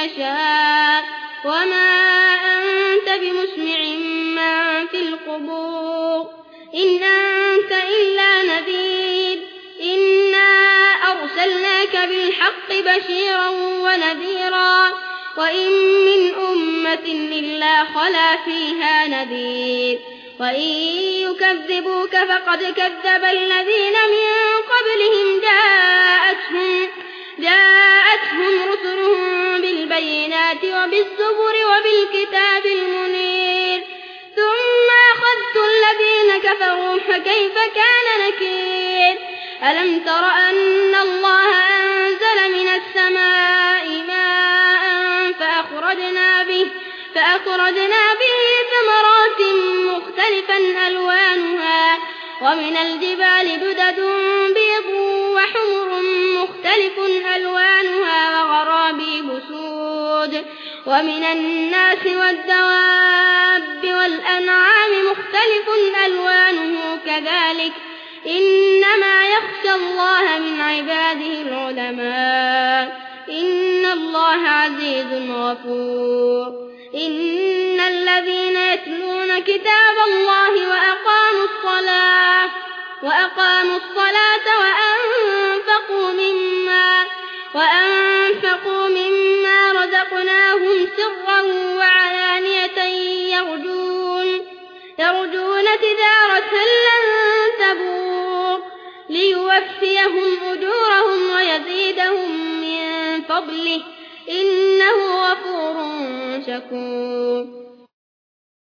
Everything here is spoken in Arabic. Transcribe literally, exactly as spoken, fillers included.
يشاء وما أنت بمسمع من في القبور إن أنت إلا نذير إنا أرسلناك بالحق بشيرا ونذيرا وإن من أمة إلا خلا فيها نذير وإن يكذبوك فقد كذب الذين من قبلهم جاءتهم, جاءتهم رسلهم بالبينات وبالزبر وبالكتاب المنير ثم أخذت الذين كفروا فكيف كان نكير ألم تر أن الله أنزل من السماء ماء فأخرجنا به, فأخرجنا به ثمرات مختلفا ألوانها ومن الجبال جدد بيض وحمر مختلف ألوانها وغرابيب سود ومن الناس والدواب والأنعام مختلف ألوانه كذلك إنما يخشى الله من عباده العلماء إن الله عزيز غفور إن الذين يتلون كتاب الله وأقاموا الصلاة وأقاموا الصلاة وأنفقوا مما وأنفقوا مما رزقناهم سرا وعلانية يرجون يرجون تجارة لن تبور ليوفيهم أجورهم ويزيدهم من فضله إنه غفور شكور